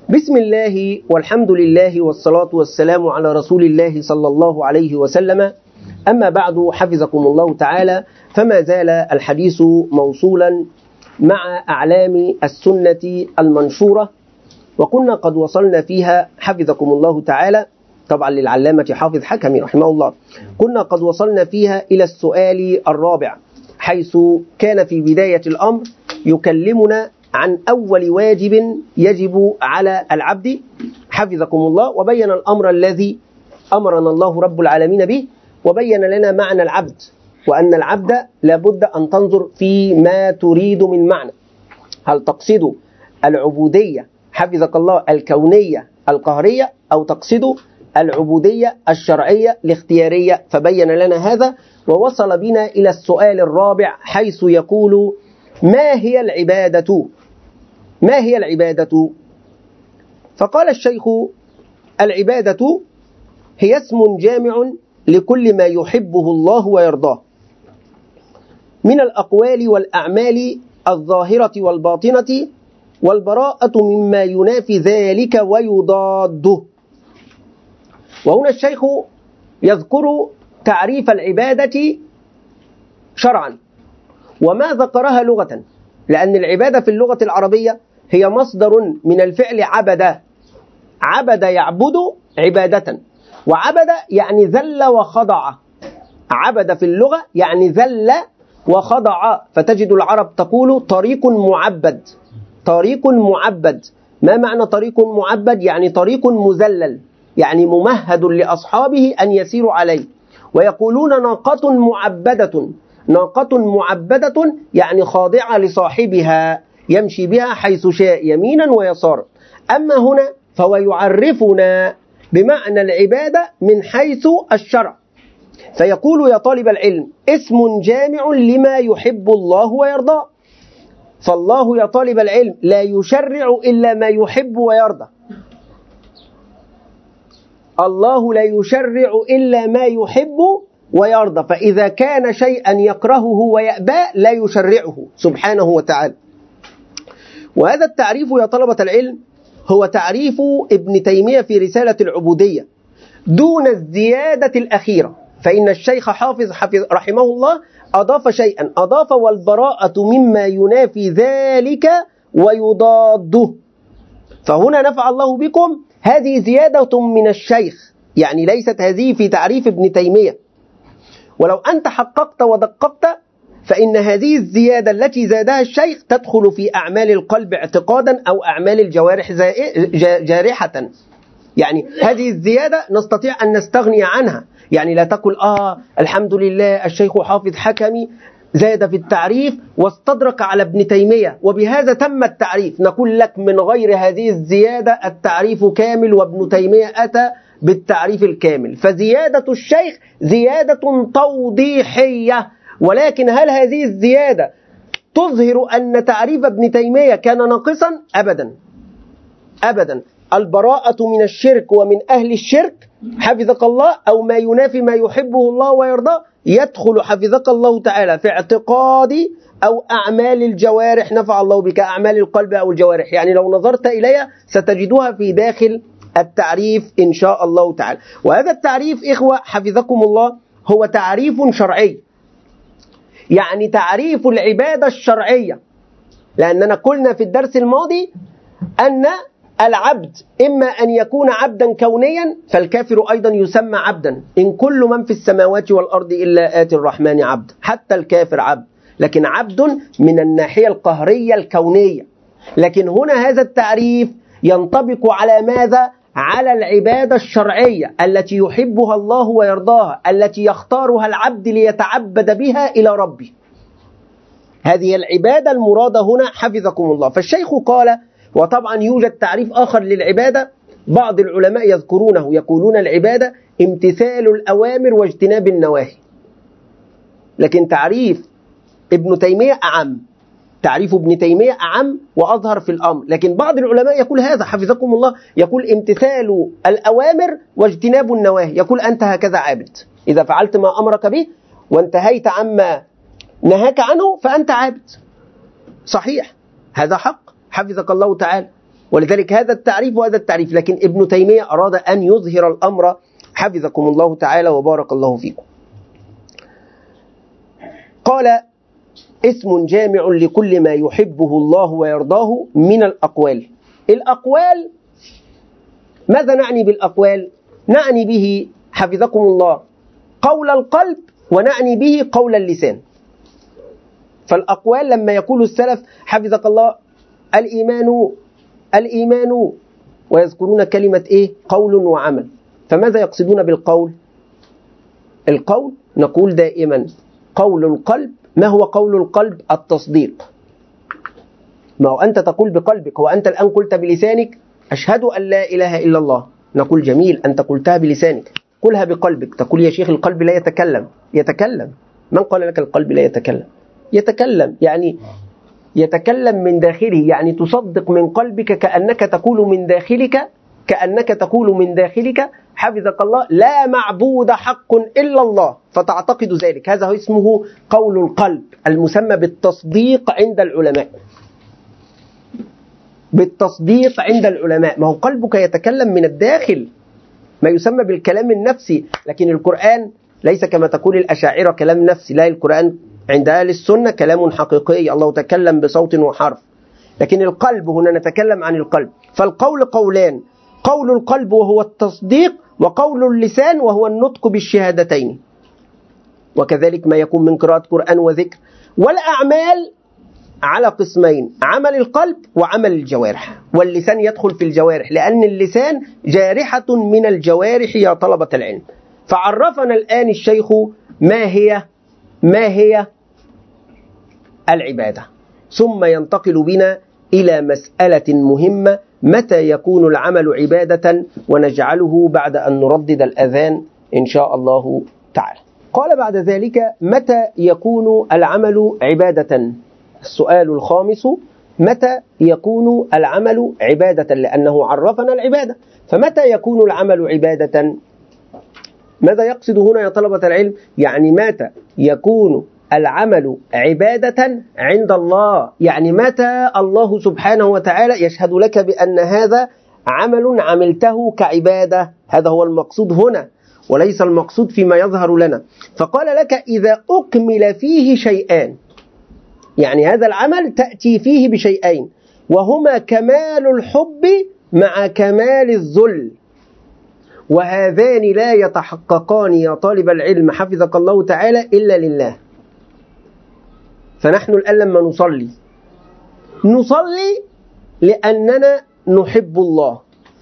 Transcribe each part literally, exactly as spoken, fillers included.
بسم الله والحمد لله والصلاة والسلام على رسول الله صلى الله عليه وسلم. أما بعد، حفظكم الله تعالى، فما زال الحديث موصولا مع أعلام السنة المنشورة، وكنا قد وصلنا فيها حفظكم الله تعالى طبعا للعلامة حافظ حكمي رحمه الله، كنا قد وصلنا فيها إلى السؤال الرابع، حيث كان في بداية الأمر يكلمنا عن أول واجب يجب على العبد حفظكم الله، وبين الأمر الذي أمرنا الله رب العالمين به، وبين لنا معنى العبد، وأن العبد لابد أن تنظر فيما تريد من معنى، هل تقصد العبودية حفظك الله الكونية القهرية، أو تقصد العبودية الشرعية الاختيارية، فبين لنا هذا، ووصل بنا إلى السؤال الرابع حيث يقول: ما هي العبادة؟ ما هي العبادة؟ فقال الشيخ: العبادة هي اسم جامع لكل ما يحبه الله ويرضاه من الأقوال والأعمال الظاهرة والباطنة، والبراءة مما ينافي ذلك ويضاده. وهنا الشيخ يذكر تعريف العبادة شرعا وما ذكرها لغة، لأن العبادة في اللغة العربية هي مصدر من الفعل عبد، عبد يعبد عبادة، وعبد يعني ذل وخضع، عبد في اللغة يعني ذل وخضع، فتجد العرب تقول طريق معبد، طريق معبد. ما معنى طريق معبد؟ يعني طريق مذلل، يعني ممهد لأصحابه أن يسيروا عليه. ويقولون ناقة معبدة، ناقة معبدة يعني خاضعة لصاحبها يمشي بها حيث شاء يمينا ويسارا. أما هنا فهو يعرفنا بمعنى العبادة من حيث الشرع، فيقول: يا طالب العلم، اسم جامع لما يحب الله ويرضاه. فالله يا طالب العلم لا يشرع إلا ما يحب ويرضى، الله لا يشرع إلا ما يحب ويرضى، فإذا كان شيئا يكرهه ويأبى لا يشرعه سبحانه وتعالى. وهذا التعريف يا طلبة العلم هو تعريف ابن تيمية في رسالة العبودية دون الزيادة الأخيرة، فإن الشيخ حافظ حفظ رحمه الله أضاف شيئا، أضاف والبراءة مما ينافي ذلك ويضاده. فهنا نفع الله بكم، هذه زيادة من الشيخ، يعني ليست هذه في تعريف ابن تيمية. ولو أنت حققت ودققت فإن هذه الزيادة التي زادها الشيخ تدخل في أعمال القلب اعتقادا أو أعمال الجوارح جارحة، يعني هذه الزيادة نستطيع أن نستغني عنها، يعني لا تقل آه الحمد لله الشيخ حافظ حكمي زاد في التعريف واستدرك على ابن تيمية وبهذا تم التعريف. نقول لك من غير هذه الزيادة التعريف كامل، وابن تيمية أتى بالتعريف الكامل، فزيادة الشيخ زيادة توضيحية. ولكن هل هذه الزيادة تظهر أن تعريف ابن تيمية كان ناقصا؟ أبدا أبدا. البراءة من الشرك ومن أهل الشرك حفظك الله، أو ما ينافي ما يحبه الله ويرضاه، يدخل حفظك الله تعالى في اعتقاد أو أعمال الجوارح، نفع الله بك، أعمال القلب أو الجوارح، يعني لو نظرت إليها ستجدها في داخل التعريف إن شاء الله تعالى. وهذا التعريف إخوة حفظكم الله هو تعريف شرعي، يعني تعريف العبادة الشرعية، لأننا قلنا في الدرس الماضي أن العبد إما أن يكون عبدا كونيا، فالكافر أيضا يسمى عبدا، إن كل من في السماوات والأرض إلا آتي الرحمن عبد، حتى الكافر عبد، لكن عبد من الناحية القهرية الكونية. لكن هنا هذا التعريف ينطبق على ماذا؟ على العبادة الشرعية التي يحبها الله ويرضاها، التي يختارها العبد ليتعبد بها إلى ربه. هذه العبادة المرادة هنا حفظكم الله. فالشيخ قال، وطبعا يوجد تعريف آخر للعبادة بعض العلماء يذكرونه، يقولون العبادة امتثال الأوامر واجتناب النواهي، لكن تعريف ابن تيمية أعم، تعريف ابن تيمية أعم وأظهر في الأمر. لكن بعض العلماء يقول هذا حفظكم الله، يقول امتثال الأوامر واجتناب النواهي، يقول أنت هكذا عابد، إذا فعلت ما أمرك به وانتهيت عما نهاك عنه فأنت عابد. صحيح، هذا حق حفظك الله تعالى، ولذلك هذا التعريف وهذا التعريف. لكن ابن تيمية أراد أن يظهر الأمر حفظكم الله تعالى وبارك الله فيكم. قال: اسم جامع لكل ما يحبه الله ويرضاه من الأقوال. الأقوال ماذا نعني بالأقوال؟ نعني به حفظكم الله قول القلب، ونعني به قول اللسان. فالأقوال لما يقول السلف حفظك الله الإيمان الإيمان ويذكرون كلمة إيه؟ قول وعمل. فماذا يقصدون بالقول؟ القول نقول دائما قول القلب. ما هو قول القلب؟ التصديق. ما هو أنت تقول بقلبك، وأنت الآن قلت بلسانك أشهد أن لا إله إلا الله، نقول جميل أنت قلتها بلسانك، قلها بقلبك. تقول يا شيخ القلب لا يتكلم. يتكلم. من قال لك القلب لا يتكلم؟ يتكلم، يعني يتكلم من داخله، يعني تصدق من قلبك كأنك تقول من داخلك كأنك تقول من داخلك حفظك الله لا معبود حق إلا الله، فتعتقد ذلك. هذا هو اسمه قول القلب المسمى بالتصديق عند العلماء. بالتصديق عند العلماء. ما هو قلبك يتكلم من الداخل، ما يسمى بالكلام النفسي. لكن القرآن ليس كما تقول الأشاعرة كلام نفسي، لا، القرآن عند أهل السنة كلام حقيقي، الله تكلم بصوت وحرف. لكن القلب هنا نتكلم عن القلب. فالقول قولان: قول القلب وهو التصديق، وقول اللسان وهو النطق بالشهادتين. وكذلك ما يكون من قراءة قرآن وذكر. والأعمال على قسمين: عمل القلب وعمل الجوارح. واللسان يدخل في الجوارح، لأن اللسان جارحة من الجوارح يا طلبة العلم. فعرفنا الآن الشيخ ما هي ما هي العبادة، ثم ينتقل بنا إلى مسألة مهمة: متى يكون العمل عبادة؟ ونجعله بعد أن نردد الأذان إن شاء الله تعالى. قال بعد ذلك: متى يكون العمل عبادة؟ السؤال الخامس: متى يكون العمل عبادة؟ لأنه عرفنا العبادة، فمتى يكون العمل عبادة؟ ماذا يقصد هنا يا طلبة العلم؟ يعني متى يكون العمل عبادة عند الله، يعني متى الله سبحانه وتعالى يشهد لك بأن هذا عمل عملته كعبادة. هذا هو المقصود هنا، وليس المقصود فيما يظهر لنا. فقال لك: إذا أكمل فيه شيئان، يعني هذا العمل تأتي فيه بشيئين، وهما كمال الحب مع كمال الذل، وهذان لا يتحققان يا طالب العلم حفظك الله تعالى إلا لله. فنحن الآن لما نصلي نصلي لأننا نحب الله،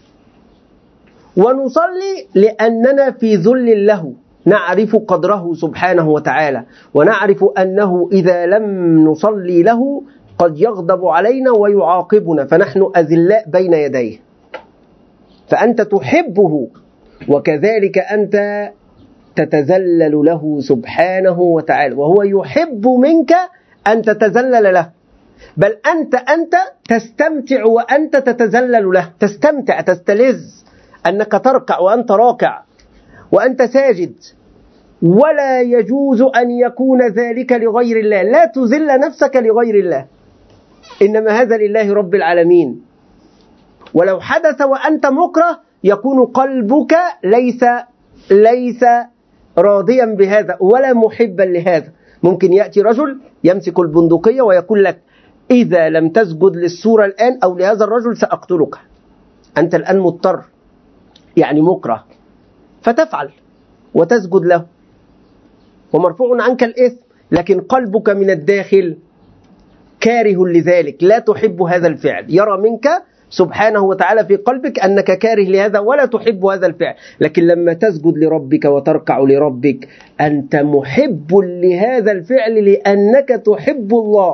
ونصلي لأننا في ذل له، نعرف قدره سبحانه وتعالى، ونعرف أنه إذا لم نصلي له قد يغضب علينا ويعاقبنا، فنحن أذلاء بين يديه. فأنت تحبه، وكذلك أنت تتذلل له سبحانه وتعالى، وهو يحب منك أن تتذلل له. بل أنت أنت تستمتع وأنت تتذلل له، تستمتع تستلذ أنك تركع وأنت راكع وأنت ساجد. ولا يجوز أن يكون ذلك لغير الله، لا تذل نفسك لغير الله، إنما هذا لله رب العالمين. ولو حدث وأنت مكره يكون قلبك ليس ليس راضيا بهذا ولا محبا لهذا. ممكن يأتي رجل يمسك البندقية ويقول لك: إذا لم تسجد للسورة الآن أو لهذا الرجل سأقتلك. أنت الآن مضطر، يعني مكره، فتفعل وتسجد له ومرفوع عنك الإثم، لكن قلبك من الداخل كاره لذلك، لا تحب هذا الفعل. يرى منك سبحانه وتعالى في قلبك أنك كاره لهذا ولا تحب هذا الفعل. لكن لما تسجد لربك وتركع لربك أنت محب لهذا الفعل، لأنك تحب الله،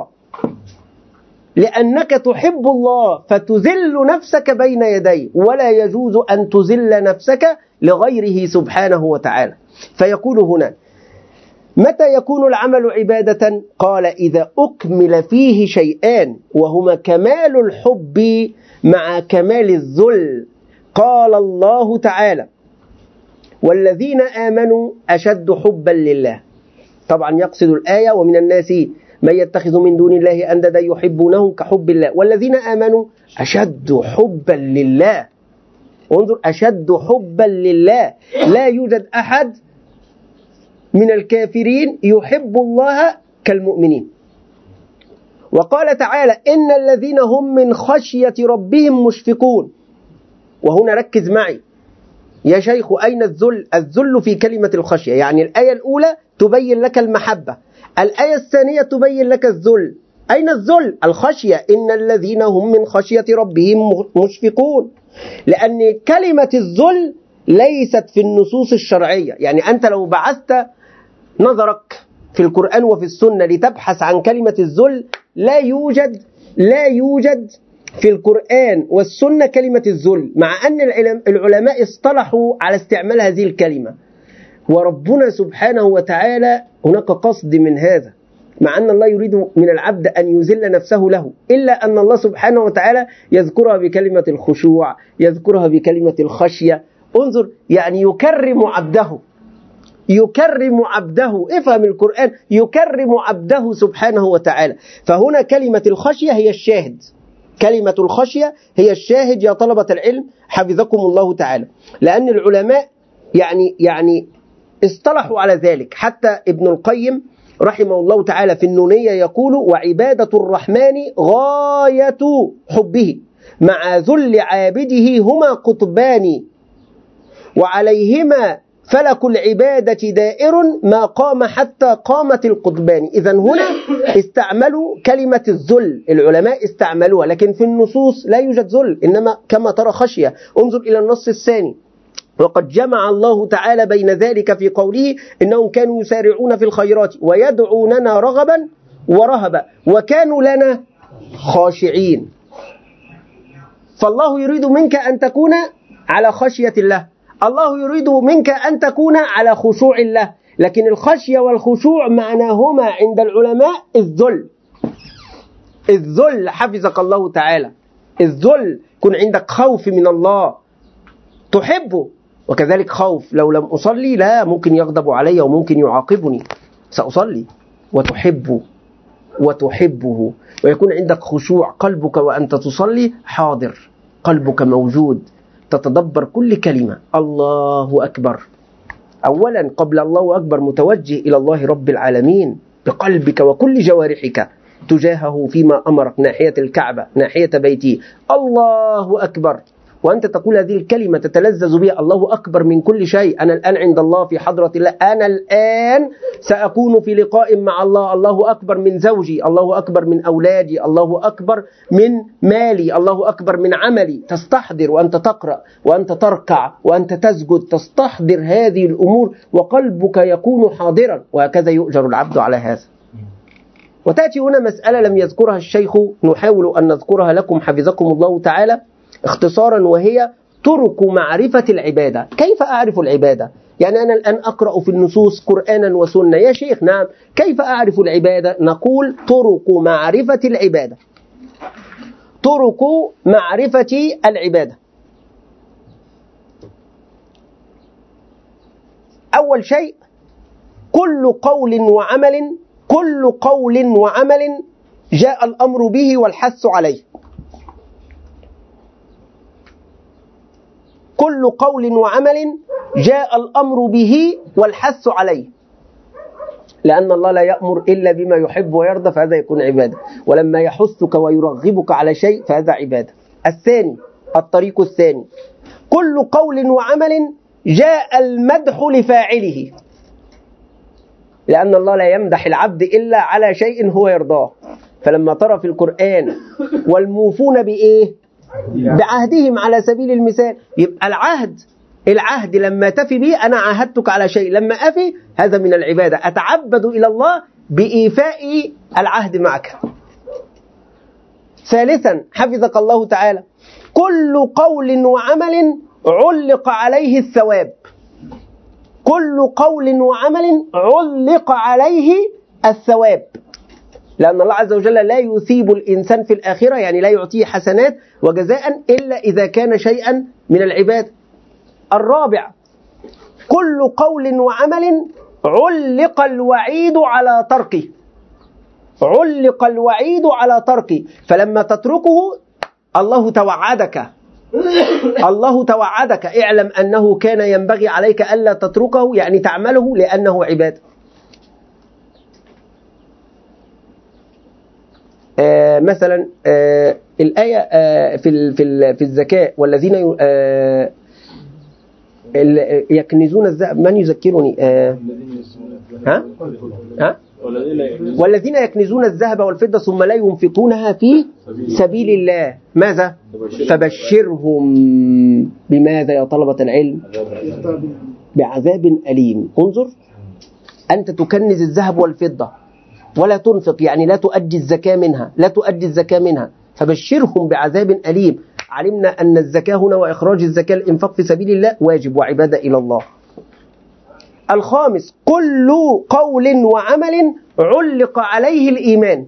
لأنك تحب الله فتذل نفسك بين يديه، ولا يجوز أن تذل نفسك لغيره سبحانه وتعالى. فيقول هنا: متى يكون العمل عبادة؟ قال: إذا أكمل فيه شيئان، وهما كمال الحب مع كمال الذل. قال الله تعالى: والذين آمنوا أشد حبا لله. طبعا يقصد الآية: ومن الناس من يتخذ من دون الله أندادا يحبونهم كحب الله والذين آمنوا أشد حبا لله. انظر، أشد حبا لله. لا يوجد أحد من الكافرين يحب الله كالمؤمنين. وقال تعالى إن الذين هم من خشية ربهم مشفقون. وهنا ركز معي يا شيخ، أين الذل؟ الذل في كلمة الخشية. يعني الآية الأولى تبين لك المحبة، الآية الثانية تبين لك الذل. أين الذل؟ الخشية. إن الذين هم من خشية ربهم مشفقون. لأن كلمة الذل ليست في النصوص الشرعية. يعني أنت لو بعثت نظرك في القرآن وفي السنة لتبحث عن كلمة الذل، لا يوجد لا يوجد في القرآن والسنة كلمة الذل، مع أن العلماء اصطلحوا على استعمال هذه الكلمة. وربنا سبحانه وتعالى هناك قصد من هذا، مع أن الله يريد من العبد أن يذل نفسه له، إلا أن الله سبحانه وتعالى يذكرها بكلمة الخشوع، يذكرها بكلمة الخشية. انظر، يعني يكرم عبده يكرم عبده. افهم القرآن، يكرم عبده سبحانه وتعالى. فهنا كلمة الخشية هي الشاهد، كلمة الخشية هي الشاهد يا طلبة العلم حفظكم الله تعالى. لأن العلماء يعني يعني اصطلحوا على ذلك. حتى ابن القيم رحمه الله تعالى في النونية يقول: وعبادة الرحمن غاية حبه مع ذل عابده هما قطبان وعليهما فلك العبادة دائر ما قام حتى قامت القطبان. إذن هنا استعملوا كلمة الذل، العلماء استعملوها، لكن في النصوص لا يوجد ذل، إنما كما ترى خشية. انظر إلى النص الثاني: وقد جمع الله تعالى بين ذلك في قوله إنهم كانوا يسارعون في الخيرات ويدعوننا رغبا ورهبا وكانوا لنا خاشعين. فالله يريد منك أن تكون على خشية الله، الله يريد منك أن تكون على خشوع الله. لكن الخشية والخشوع معناهما عند العلماء الذل. الذل حفظك الله تعالى، الذل كن عندك خوف من الله تحبه، وكذلك خوف لو لم أصلي لا ممكن يغضب علي وممكن يعاقبني، سأصلي وتحبه وتحبه. ويكون عندك خشوع، قلبك وأنت تصلي حاضر، قلبك موجود، تتدبر كل كلمة. الله أكبر، أولا قبل الله أكبر متوجه إلى الله رب العالمين بقلبك وكل جوارحك تجاهه فيما أمرك، ناحية الكعبة، ناحية بيتي. الله أكبر، وأنت تقول هذه الكلمة تتلذذ بها. الله أكبر من كل شيء. أنا الآن عند الله في حضرة الله، أنا الآن سأكون في لقاء مع الله. الله أكبر من زوجي، الله أكبر من أولادي، الله أكبر من مالي، الله أكبر من عملي. تستحضر وأنت تقرأ وأنت تركع وأنت تسجد، تستحضر هذه الأمور وقلبك يكون حاضرا، وهكذا يؤجر العبد على هذا. وتأتي هنا مسألة لم يذكرها الشيخ، نحاول أن نذكرها لكم حفظكم الله تعالى اختصارا، وهي طرق معرفة العبادة. كيف أعرف العبادة؟ يعني أنا الآن أقرأ في النصوص قرآنا وسنة يا شيخ، نعم، كيف أعرف العبادة؟ نقول طرق معرفة العبادة. طرق معرفة العبادة، أول شيء كل قول وعمل كل قول وعمل جاء الأمر به والحث عليه. كل قول وعمل جاء الأمر به والحث عليه، لأن الله لا يأمر إلا بما يحب ويرضى، فهذا يكون عبادة. ولما يحثك ويرغبك على شيء فهذا عبادة. الثاني، الطريق الثاني، كل قول وعمل جاء المدح لفاعله، لأن الله لا يمدح العبد إلا على شيء هو يرضاه. فلما ترى في القرآن والموفون بإيه؟ بعهدهم على سبيل المثال، يبقى العهد العهد لما تفي به، أنا عاهدتك على شيء، لما أفي هذا من العبادة، أتعبد إلى الله بإيفاء العهد معك. ثالثا حفظك الله تعالى، كل قول وعمل علق عليه الثواب. كل قول وعمل علق عليه الثواب، لأن الله عز وجل لا يثيب الإنسان في الآخرة، يعني لا يعطيه حسنات وجزاء إلا إذا كان شيئا من العبادة. الرابع، كل قول وعمل علق الوعيد على تركه. علق الوعيد على تركه، فلما تتركه الله توعدك الله توعدك اعلم أنه كان ينبغي عليك ألا تتركه، يعني تعمله لأنه عبادة. آه مثلا آه الآية آه في في في الزكاة، والذين آه يكنزون الذهب، من يذكرني؟ آه ها ها والذين يكنزون الذهب والفضة ثم لا ينفقونها في سبيل الله، ماذا؟ فبشرهم بماذا يا طلبة العلم؟ بعذاب أليم. انظر، أنت تكنز الذهب والفضة ولا تنفق، يعني لا تؤدي الزكاة منها لا تؤدي الزكاة منها فبشرهم بعذاب أليم. علمنا أن الزكاة هنا وإخراج الزكاة الإنفاق في سبيل الله واجب وعبادة إلى الله. الخامس، كل قول وعمل علق عليه الإيمان.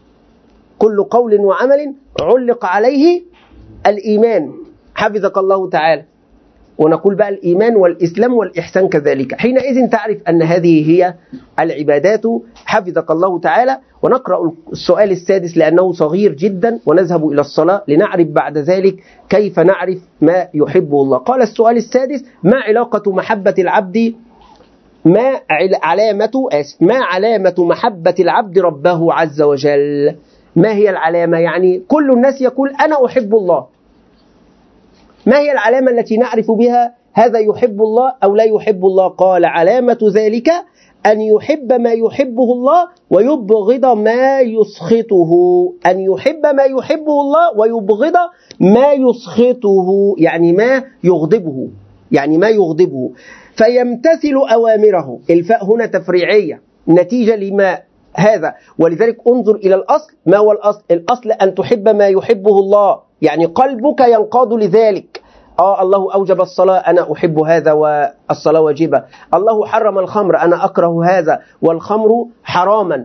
كل قول وعمل علق عليه الإيمان، حفظك الله تعالى. ونقول بقى الإيمان والإسلام والإحسان كذلك. حينئذ تعرف أن هذه هي العبادات، حفظك الله تعالى. ونقرأ السؤال السادس لأنه صغير جدا، ونذهب إلى الصلاة لنعرف بعد ذلك كيف نعرف ما يحبه الله. قال السؤال السادس: ما علاقة محبة العبد ما علامة آسف ما علامة محبة العبد ربه عز وجل؟ ما هي العلامة؟ يعني كل الناس يقول أنا أحب الله، ما هي العلامة التي نعرف بها هذا يحب الله أو لا يحب الله؟ قال: علامة ذلك أن يحب ما يحبه الله ويبغض ما يسخطه. أن يحب ما يحبه الله ويبغض ما يسخطه، يعني ما يغضبه يعني ما يغضبه فيمتثل أوامره. الفاء هنا تفريعية نتيجة لما هذا، ولذلك انظر إلى الأصل. ما هو الأصل؟ الأصل أن تحب ما يحبه الله، يعني قلبك ينقاد لذلك. آه الله أوجب الصلاة، أنا أحب هذا والصلاة واجبة. الله حرم الخمر، أنا أكره هذا والخمر حراما.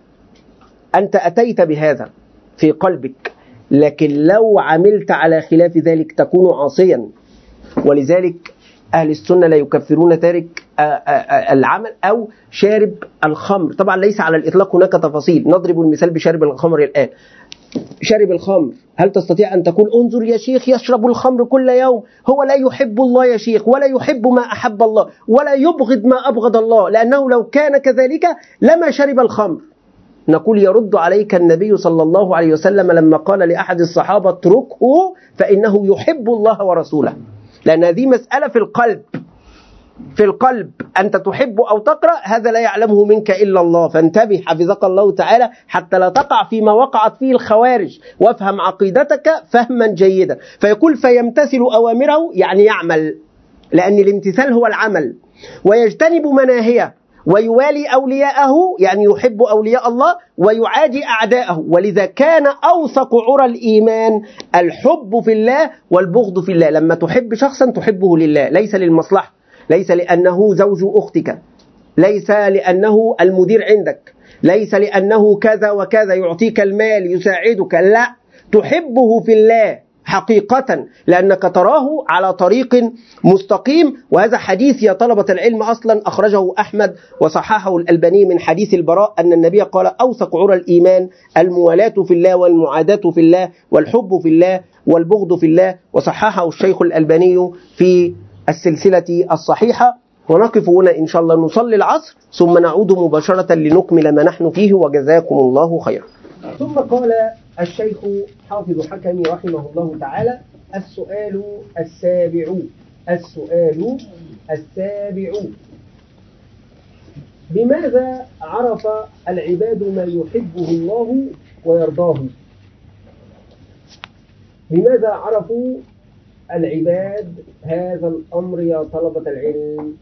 أنت أتيت بهذا في قلبك، لكن لو عملت على خلاف ذلك تكون عاصيا. ولذلك أهل السنة لا يكفرون تارك العمل أو شارب الخمر. طبعا ليس على الإطلاق، هناك تفاصيل. نضرب المثال بشارب الخمر الآن. شارب الخمر، هل تستطيع أن تقول انظر يا شيخ يشرب الخمر كل يوم، هو لا يحب الله يا شيخ، ولا يحب ما أحب الله، ولا يبغض ما أبغض الله، لأنه لو كان كذلك لما شرب الخمر. نقول يرد عليك النبي صلى الله عليه وسلم لما قال لأحد الصحابة اتركه فإنه يحب الله ورسوله، لأن هذه مسألة في القلب. في القلب أنت تحب أو تقرأ، هذا لا يعلمه منك إلا الله. فانتبه حفظك الله تعالى حتى لا تقع فيما وقعت فيه الخوارج، وافهم عقيدتك فهما جيدا. فيقول فيمتثل أوامره، يعني يعمل، لأن الامتثال هو العمل. ويجتنب مناهيه، ويوالي أولياءه، يعني يحب أولياء الله ويعادي أعداءه. ولذا كان أوثق عرى الإيمان الحب في الله والبغض في الله. لما تحب شخصا تحبه لله، ليس للمصلحة، ليس لأنه زوج أختك، ليس لأنه المدير عندك، ليس لأنه كذا وكذا يعطيك المال يساعدك، لا، تحبه في الله حقيقة لأنك تراه على طريق مستقيم. وهذا حديث يا طلبة العلم أصلا أخرجه أحمد وصححه الألباني من حديث البراء أن النبي قال أوثق عرى الإيمان الموالاة في الله والمعاداة في الله والحب في الله والبغض في الله، وصححه الشيخ الألباني في السلسلة الصحيحة. ونقف هنا إن شاء الله نصلي العصر ثم نعود مباشرة لنكمل ما نحن فيه، وجزاكم الله خيرا. ثم قال الشيخ حافظ حكمي رحمه الله تعالى: السؤال السابع السؤال السابع بماذا عرف العباد ما يحبه الله ويرضاه؟ بماذا عرفوا العباد هذا الأمر يا طلبة العلم؟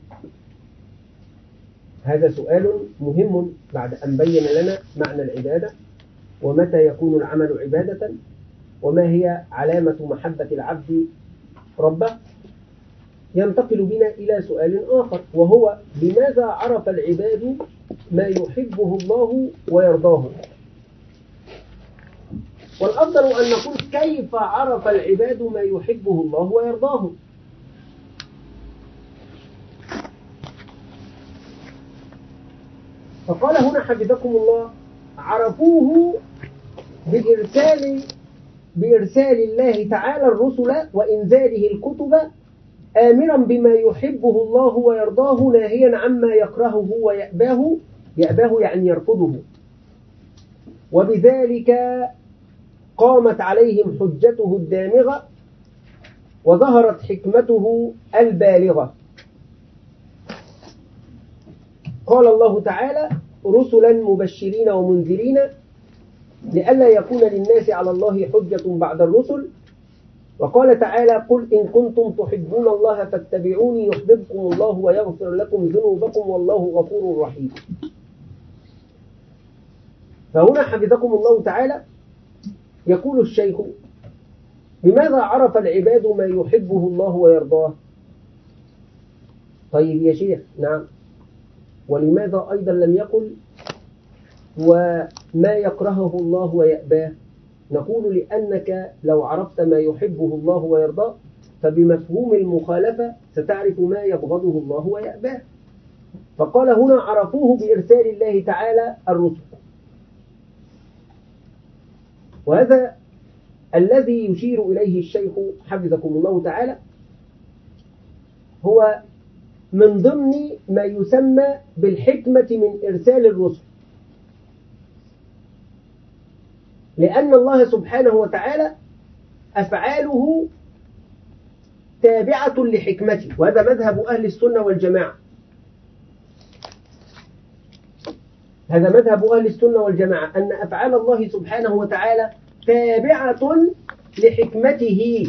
هذا سؤال مهم بعد أن بين لنا معنى العبادة، ومتى يكون العمل عبادة، وما هي علامة محبة العبد ربه. ينتقل بنا إلى سؤال آخر، وهو بماذا عرف العباد ما يحبه الله ويرضاه؟ والأفضل أن نقول كيف عرف العباد ما يحبه الله ويرضاه. فقال هنا حفظكم الله: عرفوه بإرسال بإرسال الله تعالى الرسل وإنزاله الكتب آمرا بما يحبه الله ويرضاه ناهيا عما يكرهه ويأباه يأباه يعني يرفضه. وبذلك قامت عليهم حجته الدامغة وظهرت حكمته البالغة. قال الله تعالى رسلا مبشرين ومنذرين لئلا يكون للناس على الله حجة بعد الرسل. وقال تعالى قل إن كنتم تحبون الله فاتبعوني يحببكم الله ويغفر لكم ذنوبكم والله غفور رحيم. فهنا حفظكم الله تعالى يقول الشيخ بماذا عرف العباد ما يحبه الله ويرضاه؟ طيب يا شيخ، نعم، ولماذا أيضا لم يقل وما يكرهه الله ويأباه؟ نقول لأنك لو عرفت ما يحبه الله ويرضاه فبمفهوم المخالفة ستعرف ما يبغضه الله ويأباه. فقال هنا عرفوه بإرسال الله تعالى الرسل. وهذا الذي يشير إليه الشيخ حفظكم الله تعالى هو من ضمن ما يسمى بالحكمة من إرسال الرسل، لأن الله سبحانه وتعالى أفعاله تابعة لحكمته، وهذا مذهب أهل السنة والجماعة. هذا مذهب أهل السنة والجماعة أن أفعال الله سبحانه وتعالى تابعة لحكمته.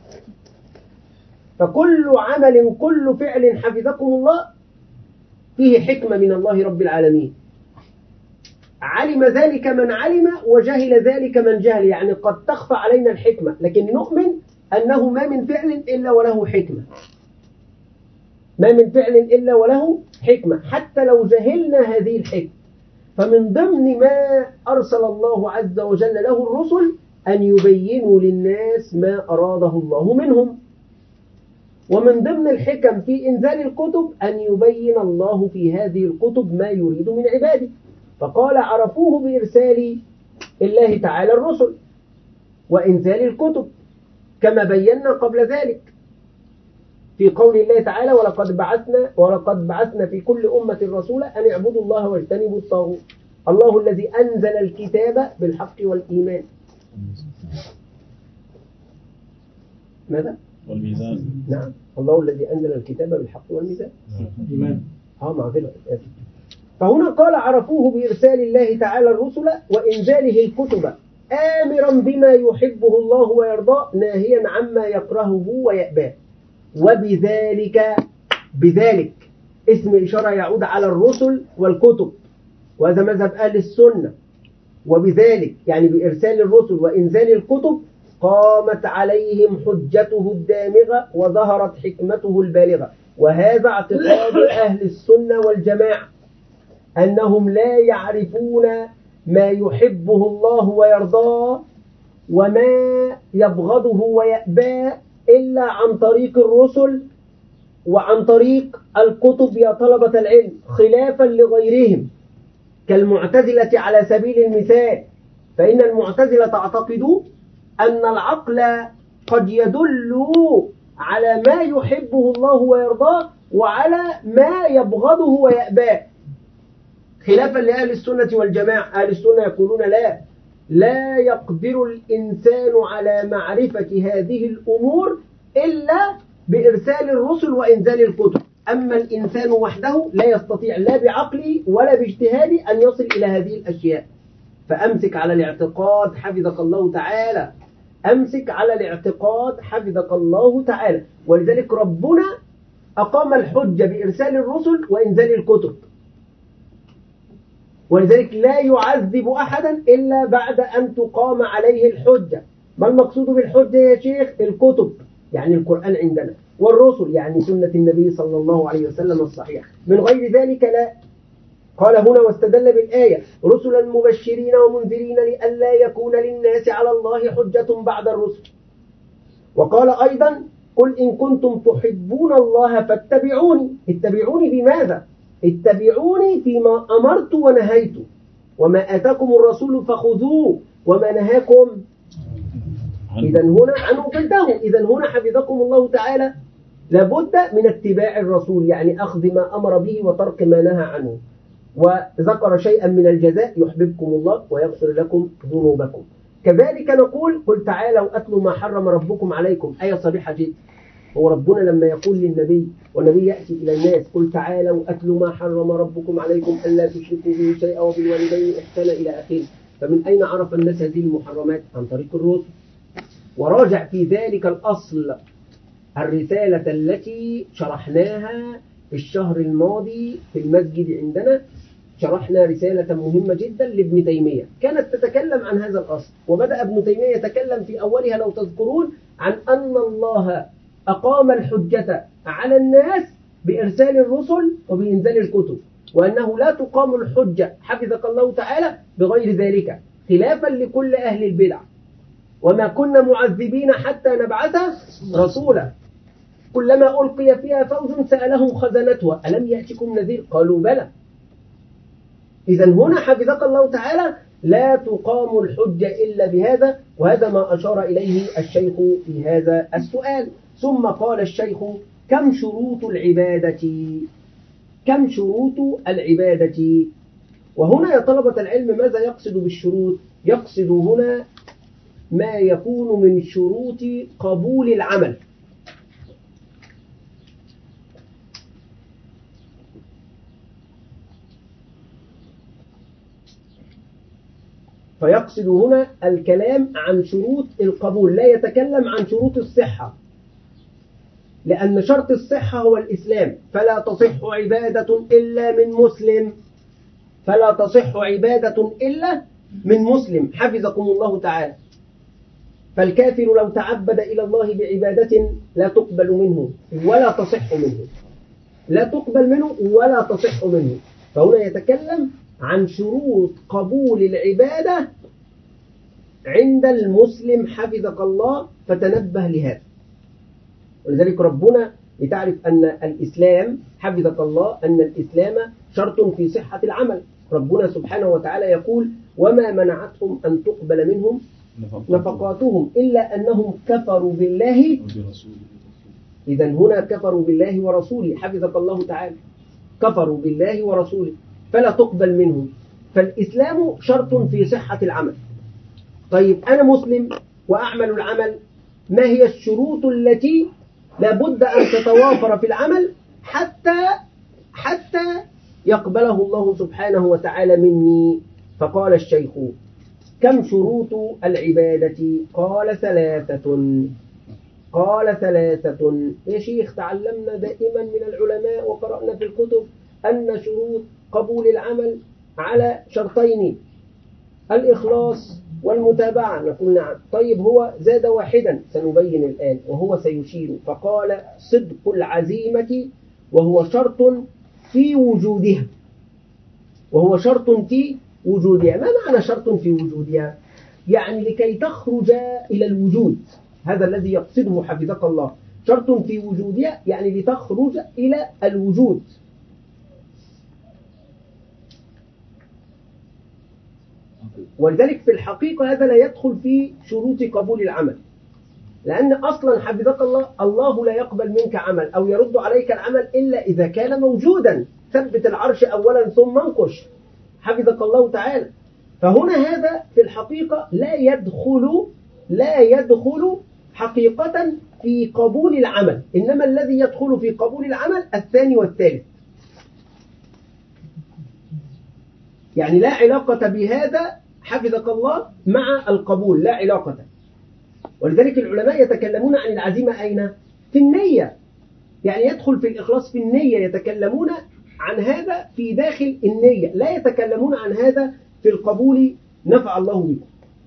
فكل عمل كل فعل حفظكم الله فيه حكمة من الله رب العالمين. علم ذلك من علم وجهل ذلك من جهل، يعني قد تخفى علينا الحكمة لكن نؤمن أنه ما من فعل إلا وله حكمة، ما من فعل إلا وله حكمة حتى لو جهلنا هذه الحكمة. فمن ضمن ما أرسل الله عز وجل له الرسل أن يبينوا للناس ما أراده الله منهم. ومن ضمن الحكم في إنزال الكتب أن يبين الله في هذه الكتب ما يريد من عباده. فقال عرفوه بإرسال الله تعالى الرسل وإنزال الكتب كما بينا قبل ذلك في قول الله تعالى ولقد بعثنا ولقد بعثنا في كل أمة رسولا أن اعبدوا الله واجتنبوا الطاغوت الله الذي أنزل الكتاب بالحق والإيمان. ماذا؟ والميزان. نعم، الله الذي أنزل الكتاب بالحق والميزان. إيمان. اه معذرة. فهنا قال عرفوه بإرسال الله تعالى الرسل وإنزاله الكتب آمرا بما يحبه الله ويرضاه ناهيا عما يكرهه ويأباه. وبذلك بذلك اسم إشارة يعود على الرسل والكتب، وهذا مذهب أهل السنة. وبذلك يعني بإرسال الرسل وإنزال الكتب قامت عليهم حجته الدامغة وظهرت حكمته البالغة. وهذا اعتقاد أهل السنة والجماعة أنهم لا يعرفون ما يحبه الله ويرضاه وما يبغضه ويأباه إلا عن طريق الرسل وعن طريق الكتب يا طلبة العلم، خلافا لغيرهم كالمعتزلة على سبيل المثال. فإن المعتزلة تعتقد أن العقل قد يدل على ما يحبه الله ويرضاه وعلى ما يبغضه ويأباه، خلافا لأهل السنة والجماعة. أهل السنة يقولون لا لا يقدر الإنسان على معرفة هذه الأمور إلا بإرسال الرسل وإنزال الكتب. أما الإنسان وحده لا يستطيع لا بعقله ولا باجتهاده أن يصل إلى هذه الأشياء. فأمسك على الاعتقاد حفظك الله تعالى، أمسك على الاعتقاد حفظك الله تعالى. ولذلك ربنا أقام الحجة بإرسال الرسل وإنزال الكتب، ولذلك لا يعذب أحدا إلا بعد أن تقام عليه الحجة. ما المقصود بالحجة يا شيخ؟ الكتب يعني القرآن عندنا، والرسل يعني سنة النبي صلى الله عليه وسلم الصحيح. من غير ذلك لا. قال هنا واستدل بالآية رسلا مبشرين ومنذرين لئلا يكون للناس على الله حجة بعد الرسل. وقال أيضا قل إن كنتم تحبون الله فاتبعوني. اتبعوني بماذا؟ اتبعوني فيما أمرت ونهيت. وما آتاكم الرسول فخذوه وما نهاكم إذا هنا عنه فانتهوا. إذا هنا حفظكم الله تعالى لابد من اتباع الرسول، يعني أخذ ما أمر به وترك ما نهى عنه. وذكر شيئا من الجزاء: يحببكم الله ويغفر لكم ذنوبكم. كذلك نقول: قل تعالوا أتلوا ما حرم ربكم عليكم. آية صريحة جدا. هو ربنا لما يقول للنبي والنبي يأتي إلى الناس: قل تعالوا أتلوا ما حرم ربكم عليكم ألا تشركوا به شيئا وبالوالدين إحسانا إلى آخره. فمن أين عرف الناس هذه المحرمات؟ عن طريق الرسل. وراجع في ذلك الأصل الرسالة التي شرحناها في الشهر الماضي في المسجد عندنا. شرحنا رسالة مهمة جدا لابن تيمية كانت تتكلم عن هذا الأصل، وبدأ ابن تيمية يتكلم في أولها لو تذكرون عن أن الله أقام الحجة على الناس بإرسال الرسل وبإنزال الكتب، وأنه لا تقام الحجة حفظك الله تعالى بغير ذلك، خلافا لكل أهل البدع. وما كنا معذبين حتى نبعث رسولا، كلما ألقي فيها فوج سألهم خزنتها ألم يأتكم نذير قالوا بلى. إذا هنا حفظك الله تعالى لا تقام الحجة إلا بهذا، وهذا ما أشار إليه الشيخ في هذا السؤال. ثم قال الشيخ: كم شروط العبادة؟ كم شروط العبادة؟ وهنا يا طلبة العلم ماذا يقصد بالشروط؟ يقصد هنا ما يكون من شروط قبول العمل. فيقصد هنا الكلام عن شروط القبول، لا يتكلم عن شروط الصحة، لأن شرط الصحة هو الإسلام. فلا تصح عبادة إلا من مسلم، فلا تصح عبادة إلا من مسلم حفظكم الله تعالى. فالكافر لو تعبد إلى الله بعبادة لا تقبل منه ولا تصح منه، لا تقبل منه ولا تصح منه. فهنا يتكلم عن شروط قبول العبادة عند المسلم حفظك الله، فتنبه لهذا. ولذلك ربنا لتعرف أن الإسلام حفظك الله أن الإسلام شرط في صحة العمل. ربنا سبحانه وتعالى يقول: وما منعتهم أن تقبل منهم نفقاتهم إلا أنهم كفروا بالله. إذا هنا كفروا بالله ورسوله حفظك الله تعالى، كفروا بالله ورسوله فلا تقبل منهم. فالإسلام شرط في صحة العمل. طيب أنا مسلم وأعمل العمل، ما هي الشروط التي لابد أن تتوافر في العمل حتى حتى يقبله الله سبحانه وتعالى مني؟ فقال الشيخ: كم شروط العبادة؟ قال ثلاثة. قال ثلاثة. يا شيخ تعلمنا دائما من العلماء وقرأنا في الكتب أن شروط قبول العمل على شرطين: الإخلاص والمتابعة. نقول نعم. طيب هو زاد واحدا سنبين الآن وهو سيشير، فقال: صدق العزيمة وهو شرط في وجودها، وهو شرط في وجودها. ما معنى شرط في وجودها؟ يعني لكي تخرج إلى الوجود، هذا الذي يقصده حفظك الله. شرط في وجودها يعني لتخرج إلى الوجود. ولذلك في الحقيقة هذا لا يدخل في شروط قبول العمل، لأن أصلا حفظك الله الله لا يقبل منك عمل أو يرد عليك العمل إلا إذا كان موجودا. ثبت العرش أولا ثم انقش حفظك الله تعالى. فهنا هذا في الحقيقة لا يدخل لا يدخل حقيقة في قبول العمل، إنما الذي يدخل في قبول العمل الثاني والثالث. يعني لا علاقة بهذا حفظك الله مع القبول، لا علاقة. ولذلك العلماء يتكلمون عن العزيمة أين؟ في النية. يعني يدخل في الإخلاص في النية، يتكلمون عن هذا في داخل النية، لا يتكلمون عن هذا في القبول. نفع الله بكم.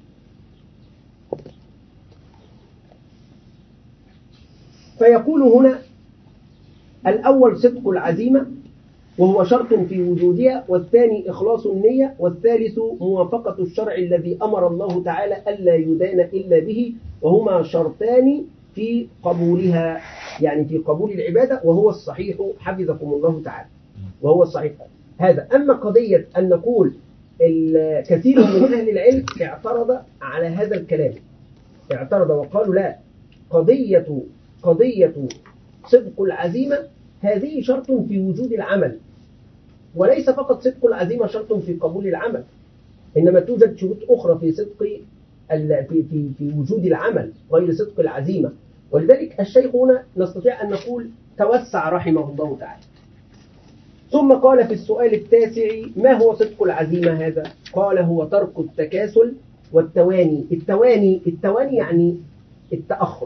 فيقول هنا: الأول صدق العزيمة وهو شرط في وجودها، والثاني إخلاص النية، والثالث موافقة الشرع الذي أمر الله تعالى ألا يدان إلا به، وهما شرطان في قبولها، يعني في قبول العبادة، وهو الصحيح حفظكم الله تعالى، وهو الصحيح هذا. أما قضية أن نقول كثير من أهل العلم اعترض على هذا الكلام، اعترض وقالوا لا، قضية قضية صدق العزيمة هذه شرط في وجود العمل، وليس فقط صدق العزيمة شرط في قبول العمل، إنما توجد شروط أخرى في صدق في في في وجود العمل غير صدق العزيمة. ولذلك الشيخ هنا نستطيع أن نقول توسع رحمه الله تعالى. ثم قال في السؤال التاسع: ما هو صدق العزيمة هذا؟ قال: هو ترك التكاسل والتواني. التواني التواني يعني التأخر،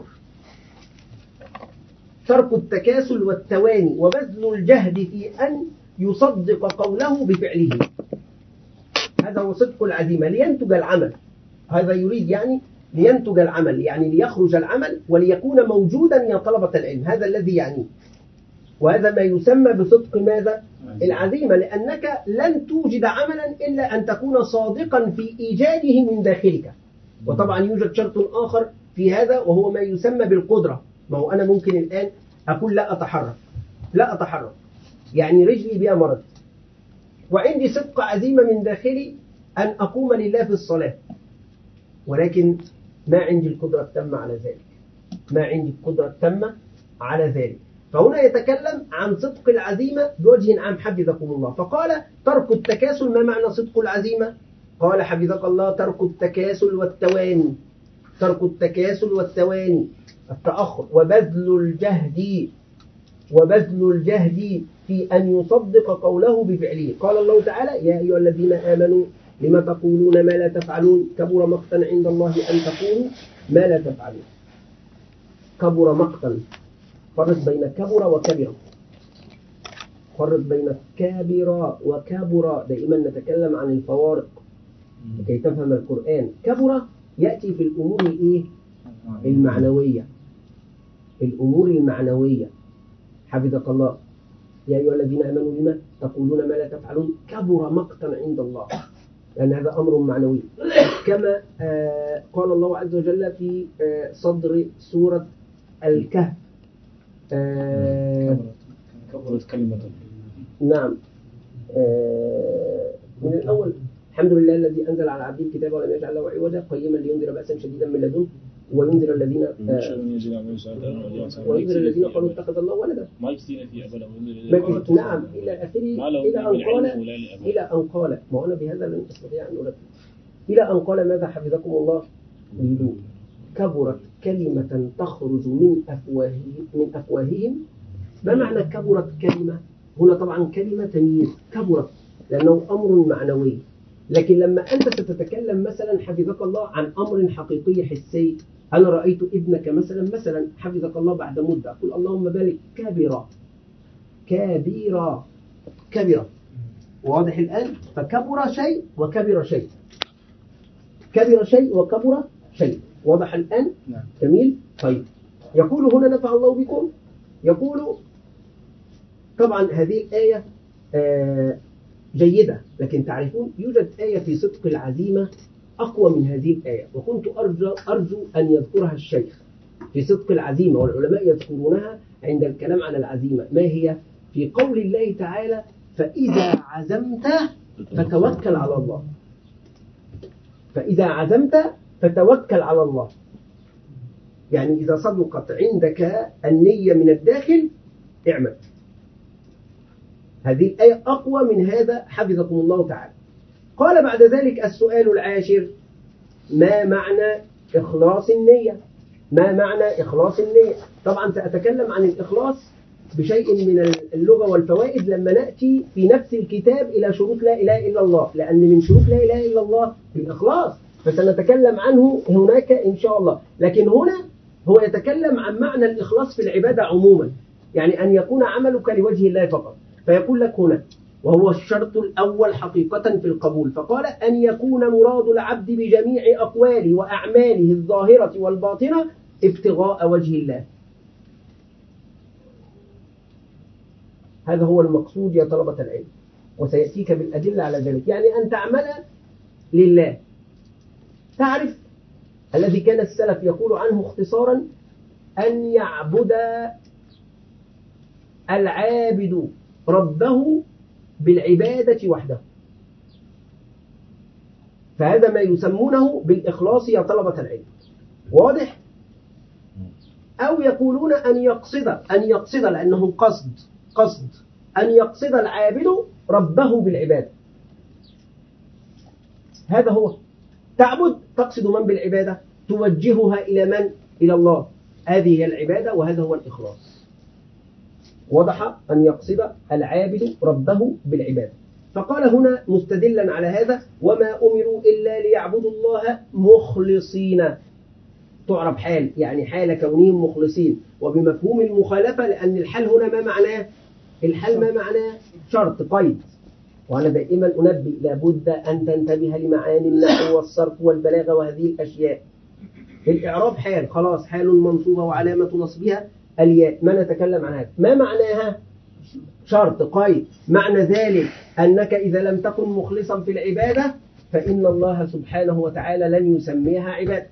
ترك التكاسل والتواني وبذل الجهد في أن يصدق قوله بفعله. هذا هو صدق العزيمة لينتج العمل. هذا يريد يعني لينتج العمل، يعني ليخرج العمل وليكون موجودا يا طلبة العلم، هذا الذي يعنيه. وهذا ما يسمى بصدق ماذا؟ العزيمة، لأنك لن توجد عملا إلا أن تكون صادقا في إيجاده من داخلك. وطبعا يوجد شرط آخر في هذا وهو ما يسمى بالقدرة. ما هو أنا ممكن الآن أقول لا أتحرك، لا أتحرك يعني رجلي بها مرض، وعندي صدق عزيمة من داخلي أن أقوم لله في الصلاة، ولكن ما عندي القدرة التامة على ذلك، ما عندي القدرة التامة على ذلك. فهنا يتكلم عن صدق العزيمة بوجه عام حفظكم الله. فقال: ترك التكاسل. ما معنى صدق العزيمة؟ قال حفظك الله: ترك التكاسل والتواني، ترك التكاسل والتواني التأخر، وبذل الجهد وبذل الجهد في أن يصدق قوله بفعله. قال الله تعالى: يا أيها الذين آمنوا لما تقولون ما لا تفعلون كبر مقتا عند الله أن تقولوا ما لا تفعلون. كبر مقتا، فرق بين كبر وكبر، فرق بين كابر وكبر. دائما نتكلم عن الفوارق لكي تفهم القرآن. كبر يأتي في الأمور الإيه؟ المعنوية، الأمور المعنوية. حفظك الله: يا أيها الذين آمنوا لما تقولون ما لا تفعلون كبر مقتا عند الله، لأن هذا أمر معنوي. كما آه قال الله عز وجل في آه صدر سورة الكهف: آه كبرت كلمة. نعم. آه من الأول: الحمد لله الذي أنزل على عبده الكتاب ولم يجعل له عوجا قيما لينذر بأسا شديدا من لدنه وينذر الذين آه وينذر الذين قالوا اتخذ الله ولدا. ما يكفينا في أبدا. نعم إلى آخره، إلى أن قال إلى أن قال ما أنا بهذا لن أستطيع أن أرد إلى أن قال ماذا حفظكم الله؟ يريدون كبرت كلمة تخرج من أفواههم من أفواههم. ما معنى كبرت كلمة؟ هنا طبعا كلمة تمييز، كبرت لأنه أمر معنوي. لكن لما أنت ستتكلم مثلا حفظك الله عن أمر حقيقي حسي، أنا رأيت ابنك مثلا مثلا حفظك الله بعد مدة، أقول اللهم بارك كبيرا كبيرا كبيرا. واضح الآن؟ فكبر شيء وكبر شيء، كبر شيء وكبر شيء. واضح الآن؟ نعم. جميل. طيب، يقول هنا نفع الله بكم، يقول طبعا هذه الآية آه جيدة، لكن تعرفون يوجد آية في صدق العزيمة أقوى من هذه الآية، وكنت أرجو, أرجو أن يذكرها الشيخ في صدق العزيمة، والعلماء يذكرونها عند الكلام عن العزيمة. ما هي؟ في قول الله تعالى: فإذا عزمت فتوكل على الله. فإذا عزمت فتوكل على الله، يعني إذا صدقت عندك النية من الداخل اعمل. هذه الآية أقوى من هذا حفظكم الله تعالى. قال بعد ذلك السؤال العاشر: ما معنى إخلاص النية؟ ما معنى إخلاص النية؟ طبعا سأتكلم عن الإخلاص بشيء من اللغة والفوائد لما نأتي في نفس الكتاب إلى شروط لا إله إلا الله، لأن من شروط لا إله إلا الله الإخلاص، فسنتكلم عنه هناك إن شاء الله. لكن هنا هو يتكلم عن معنى الإخلاص في العبادة عموما، يعني أن يكون عملك لوجه الله فقط. فيقول لك هنا: وهو الشرط الأول حقيقة في القبول. فقال: أن يكون مراد العبد بجميع أقواله وأعماله الظاهرة والباطنة ابتغاء وجه الله. هذا هو المقصود يا طلبة العلم، وسيأتيك بالأدلة على ذلك. يعني أن تعمل لله. تعرف الذي كان السلف يقول عنه اختصارا: أن يعبد العابد ربه بالعبادة وحده. فهذا ما يسمونه بالإخلاص يا طلبة العلم. واضح؟ أو يقولون أن يقصد أن يقصد لأنه قصد قصد أن يقصد العابد ربه بالعبادة. هذا هو تعبد، تقصد من بالعبادة؟ توجهها إلى من؟ إلى الله. هذه هي العبادة وهذا هو الإخلاص. وضح أن يقصد العابد ربه بالعبادة. فقال هنا مستدلا على هذا: وما أمروا إلا ليعبدوا الله مخلصين. تعرب حال، يعني حال كونهم مخلصين، وبمفهوم المخالفة، لأن الحال هنا ما معناه؟ الحال ما معناه؟ شرط، قيد. وأنا دائما أنبه لابد أن تنتبه لمعاني النحو والصرف والبلاغة وهذه الأشياء. الإعراب حال، خلاص، حال منصوبة وعلامة نصبها الياء، ما نتكلم عن هذا. ما معناها؟ شرط، قيد. معنى ذلك أنك إذا لم تكن مخلصا في العبادة فإن الله سبحانه وتعالى لن يسميها عبادة،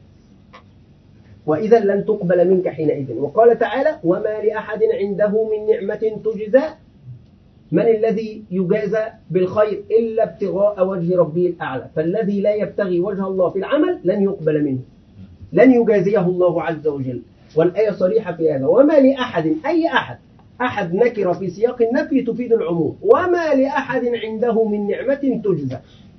وإذا لن تقبل منك حينئذ. وقال تعالى: وما لأحد عنده من نعمة تجزى. من الذي يجازى بالخير إلا ابتغاء وجه ربه الأعلى؟ فالذي لا يبتغي وجه الله في العمل لن يقبل منه، لن يجازيه الله عز وجل. والآية صريحة في هذا. وما لأحد، أي أحد، أحد نكرة في سياق النفي تفيد العموم. وما لأحد عنده من نعمة تجزى،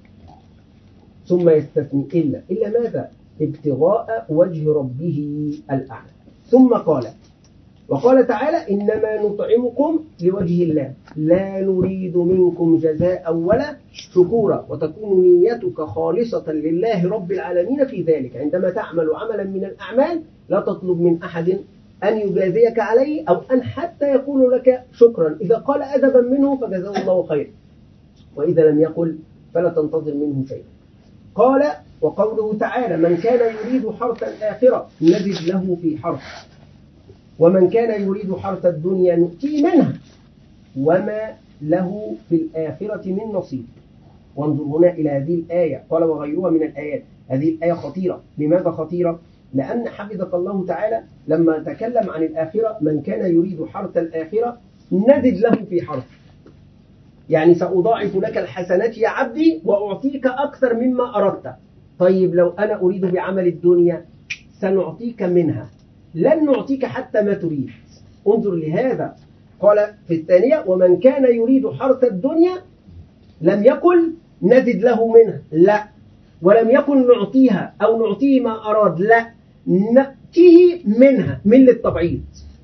ثم يستثني إلا. إلا ماذا؟ ابتغاء وجه ربه الأعلى. ثم قال، وقال تعالى: إنما نطعمكم لوجه الله لا نريد منكم جزاء ولا شكورا وتكون نيتك خالصة لله رب العالمين في ذلك. عندما تعمل عملا من الأعمال لا تطلب من أحد أن يجازيك عليه أو أن حتى يقول لك شكرا. إذا قال أدبا منه فجزاه الله خير، وإذا لم يقل فلا تنتظر منه شيئا. قال: وقوله تعالى: من كان يريد حرث الآخرة نجد له في حرث، ومن كان يريد حرث الدنيا نؤتيه منها وما له في الآخرة من نصيب. وانظر هنا إلى هذه الآية، قال: وغيرها من الآيات. هذه الآية خطيرة. لماذا خطيرة؟ لأن حفظك الله تعالى لما تكلم عن الآخرة: من كان يريد حرث الآخرة نجد له في حرث، يعني سأضاعف لك الحسنات يا عبدي وأعطيك أكثر مما أردت. طيب لو أنا أريد بعمل الدنيا سنعطيك منها، لن نعطيك حتى ما تريد. انظر لهذا. قال في الثانية: ومن كان يريد حرث الدنيا لم يقل نزد له منها، لا، ولم يقل نعطيها أو نعطيه ما أراد، لا، نأتيه منها، من للتبعيض،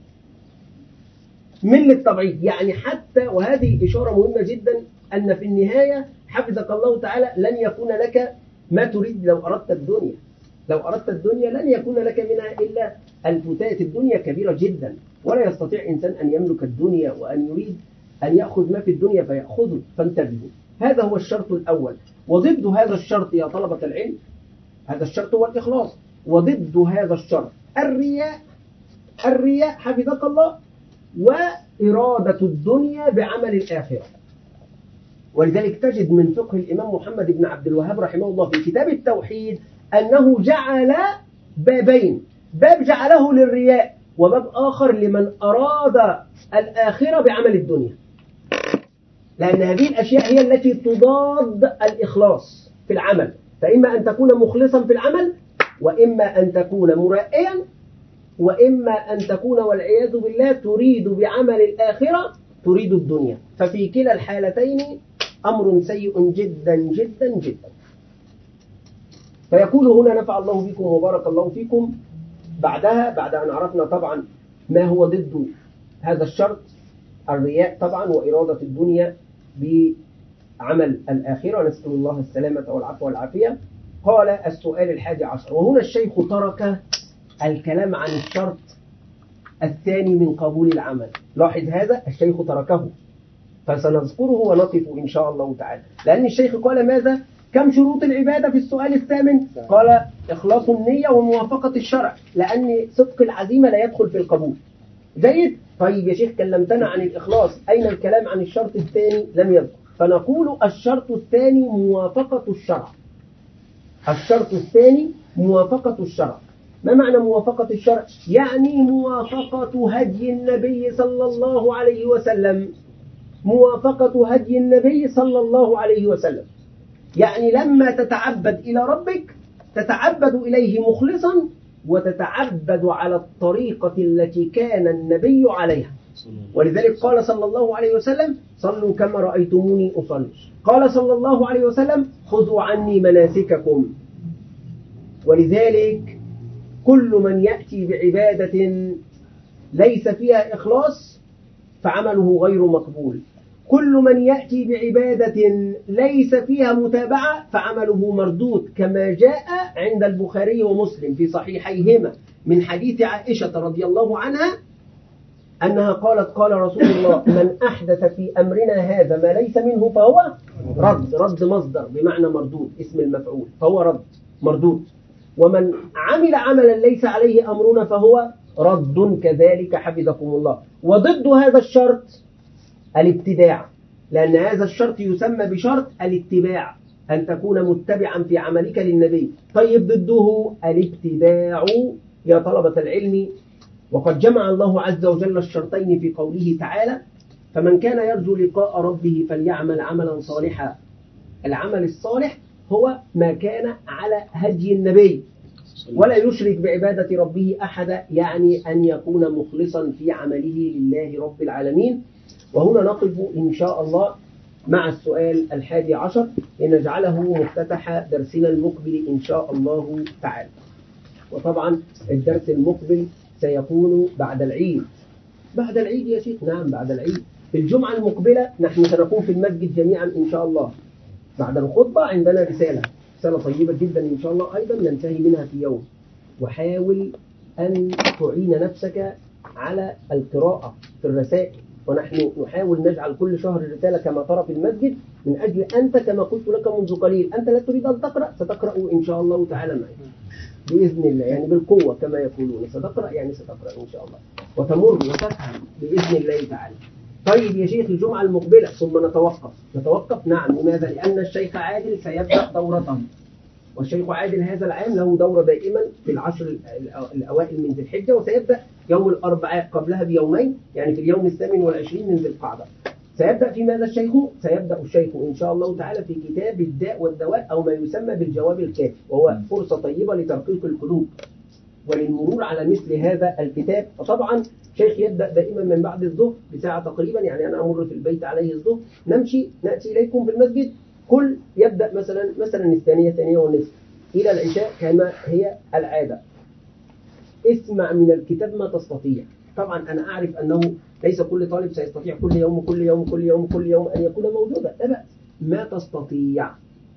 من للتبعيض. يعني حتى، وهذه إشارة مهمة جدا، أن في النهاية حفظك الله تعالى لن يكون لك ما تريد. لو أردت الدنيا لو أردت الدنيا لن يكون لك منها إلا الفتات. الدنيا كبيرة جدا، ولا يستطيع إنسان أن يملك الدنيا وأن يريد أن يأخذ ما في الدنيا فيأخذه. فانتبهوا، هذا هو الشرط الأول. وضد هذا الشرط يا طلبة العلم، هذا الشرط هو الإخلاص، وضد هذا الشرط الرياء. الرياء حفظك الله، وإرادة الدنيا بعمل الآخرة. ولذلك تجد من فقه الإمام محمد بن عبد الوهاب رحمه الله في كتاب التوحيد أنه جعل بابين: باب جعله للرياء، وباب آخر لمن أراد الآخرة بعمل الدنيا، لأن هذه الأشياء هي التي تضاد الإخلاص في العمل. فإما أن تكون مخلصا في العمل، وإما أن تكون مرائيا، وإما أن تكون والعياذ بالله تريد بعمل الآخرة تريد الدنيا. ففي كلا الحالتين أمر سيء جدا جدا جدا. فيقول هنا: نفع الله بكم وبارك الله فيكم. بعدها، بعد أن عرفنا طبعا ما هو ضد هذا الشرط، الرياء طبعا وإرادة الدنيا بعمل الآخرة، نسأل الله السلامة والعفو والعافية. قال: السؤال الحادي عشر. وهنا الشيخ ترك الكلام عن الشرط الثاني من قبول العمل. لاحظ هذا، الشيخ تركه، فسنذكره ونقف إن شاء الله تعالى. لأن الشيخ قال ماذا؟ كم شروط العبادة في السؤال الثامن؟ قال: إخلاص النية وموافقة الشرع، لأن صدق العزيمة لا يدخل في القبول. جيد؟ طيب يا شيخ كلمتنا عن الإخلاص، أين الكلام عن الشرط الثاني؟ لم يذكر. فنقول الشرط الثاني موافقة الشرع. الشرط الثاني موافقة الشرع. ما معنى موافقة الشرع؟ يعني موافقة هدي النبي صلى الله عليه وسلم، موافقة هدي النبي صلى الله عليه وسلم. يعني لما تتعبد إلى ربك تتعبد إليه مخلصا وتتعبد على الطريقة التي كان النبي عليها. ولذلك قال صلى الله عليه وسلم صلوا كما رأيتموني أصلي. قال صلى الله عليه وسلم خذوا عني مناسككم. ولذلك كل من يأتي بعبادة ليس فيها إخلاص فعمله غير مقبول. كل من يأتي بعبادة ليس فيها متابعة فعمله مردود، كما جاء عند البخاري ومسلم في صحيحيهما من حديث عائشة رضي الله عنها أنها قالت قال رسول الله من أحدث في أمرنا هذا ما ليس منه فهو رد. رد مصدر بمعنى مردود، اسم المفعول، فهو رد مردود. ومن عمل عملا ليس عليه أمرنا فهو رد كذلك حفظكم الله. وضد هذا الشرط الابتداع، لأن هذا الشرط يسمى بشرط الاتباع، أن تكون متبعا في عملك للنبي. طيب ضده الابتداع يا طلبة العلم. وقد جمع الله عز وجل الشرطين في قوله تعالى فمن كان يرجو لقاء ربه فليعمل عملا صالحا. العمل الصالح هو ما كان على هدي النبي ولا يشرك بعبادة ربه أحدا، يعني أن يكون مخلصا في عمله لله رب العالمين. وهنا نقف إن شاء الله مع السؤال الحادي عشر لنجعله مفتتح درسنا المقبل إن شاء الله تعالى. وطبعا الدرس المقبل سيكون بعد العيد. بعد العيد يا شيخ؟ نعم بعد العيد. في الجمعة المقبلة نحن سنكون في المسجد جميعا إن شاء الله. بعد الخطبة عندنا رسالة رسالة طيبة جدا إن شاء الله أيضا ننتهي منها في يوم. وحاول أن تعين نفسك على القراءة في الرسائل، ونحن نحاول نجعل كل شهر رسالة كما ترى في المسجد، من أجل أنت كما قلت لك منذ قليل أنت لا تريد أن تقرأ، ستقرأ إن شاء الله تعالى معي بإذن الله، يعني بالقوة كما يقولون، ستقرأ يعني ستقرأ إن شاء الله وتمر وتفهم بإذن الله تعالى. طيب يا شيخ الجمعة المقبلة ثم نتوقف. نتوقف نعم. لماذا؟ لأن الشيخ عادل سيبدأ دورته، والشيخ عادل هذا العام له دورة دائما في العشر الأوائل من ذي الحجة، وسيبدأ يوم الأربعاء قبلها بيومين، يعني في اليوم الثامن والعشرين من ذي القعدة. سيبدأ في ماذا الشيخ؟ سيبدأ الشيخ إن شاء الله تعالى في كتاب الداء والدواء أو ما يسمى بالجواب الكافي، وهو فرصة طيبة لترقيق القلوب وللمرور على مثل هذا الكتاب. وطبعا شيخ يبدأ دائما من بعد الظهر بساعة تقريبا، يعني أنا أمر في البيت عليه الظهر، نمشي نأتي إليكم في المسجد، كل يبدأ مثلا مثلا الثانية ثانية والنصف إلى العشاء كما هي العادة. اسمع من الكتاب ما تستطيع. طبعا أنا أعرف أنه ليس كل طالب سيستطيع كل يوم كل يوم كل يوم كل يوم أن يكون موجودا، لا بأس، ما تستطيع.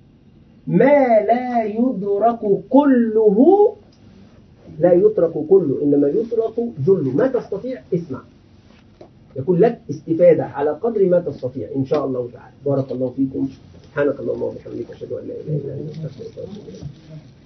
ما لا يدرك كله لا يترك كله، إنما يترك جله. ما تستطيع اسمع، يكون لك استفادة على قدر ما تستطيع إن شاء الله تعالى. بارك الله فيكم. سبحانك اللهم وبحمدك أشهد أن لا إله إلا أنت أستغفرك وأتوب إليك.